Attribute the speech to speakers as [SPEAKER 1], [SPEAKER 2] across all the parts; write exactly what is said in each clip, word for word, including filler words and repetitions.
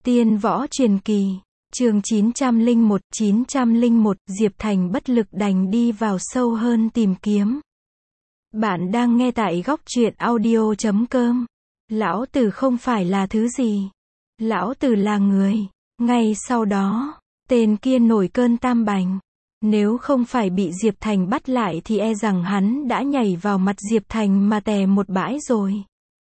[SPEAKER 1] Tiên võ truyền kỳ, chương chín trăm lẻ một, chín trăm lẻ một, Diệp Thành bất lực đành đi vào sâu hơn tìm kiếm. Bạn đang nghe tại góc truyện audio chấm com. Lão tử không phải là thứ gì. Lão tử là người. Ngay sau đó, tên kia nổi cơn tam bành. Nếu không phải bị Diệp Thành bắt lại thì e rằng hắn đã nhảy vào mặt Diệp Thành mà tè một bãi rồi.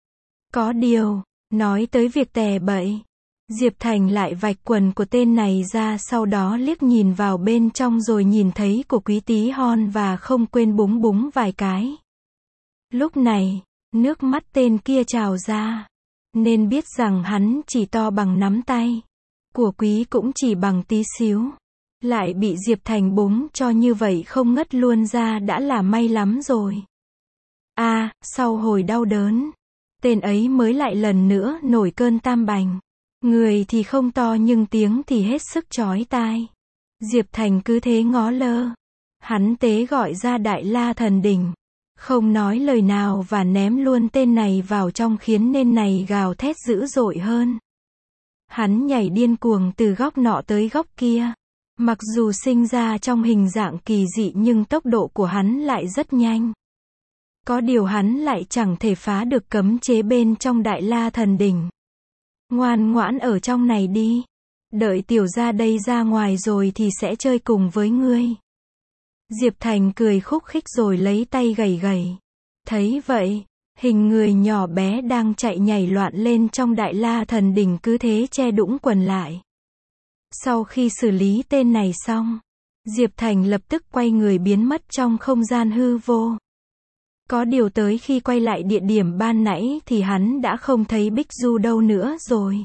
[SPEAKER 1] Có điều, nói tới việc tè bậy, Diệp Thành lại vạch quần của tên này ra, sau đó liếc nhìn vào bên trong rồi nhìn thấy của Quý Tí Hon và không quên búng búng vài cái. Lúc này, nước mắt tên kia trào ra, nên biết rằng hắn chỉ to bằng nắm tay, của Quý cũng chỉ bằng tí xíu. Lại bị Diệp Thành búng cho như vậy không ngất luôn ra đã là may lắm rồi. A, à, sau hồi đau đớn, tên ấy mới lại lần nữa nổi cơn tam bành. Người thì không to nhưng tiếng thì hết sức chói tai. Diệp Thành cứ thế ngó lơ. Hắn tế gọi ra Đại La Thần Đỉnh, không nói lời nào và ném luôn tên này vào trong khiến tên này gào thét dữ dội hơn. Hắn nhảy điên cuồng từ góc nọ tới góc kia. Mặc dù sinh ra trong hình dạng kỳ dị nhưng tốc độ của hắn lại rất nhanh. Có điều hắn lại chẳng thể phá được cấm chế bên trong Đại La Thần Đỉnh. Ngoan ngoãn ở trong này đi. Đợi tiểu ra đây ra ngoài rồi thì sẽ chơi cùng với ngươi. Diệp Thành cười khúc khích rồi lấy tay gẩy gẩy. Thấy vậy, hình người nhỏ bé đang chạy nhảy loạn lên trong Đại La Thần Đỉnh cứ thế che đũng quần lại. Sau khi xử lý tên này xong, Diệp Thành lập tức quay người biến mất trong không gian hư vô. Có điều tới khi quay lại địa điểm ban nãy thì hắn đã không thấy Bích Du đâu nữa rồi.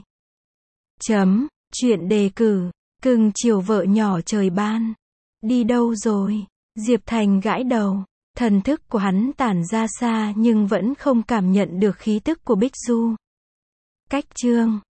[SPEAKER 1] Chấm, chuyện đề cử, cưng chiều vợ nhỏ trời ban. Đi đâu rồi? Diệp Thành gãi đầu, thần thức của hắn tản ra xa nhưng vẫn không cảm nhận được khí tức của Bích Du. Cách chương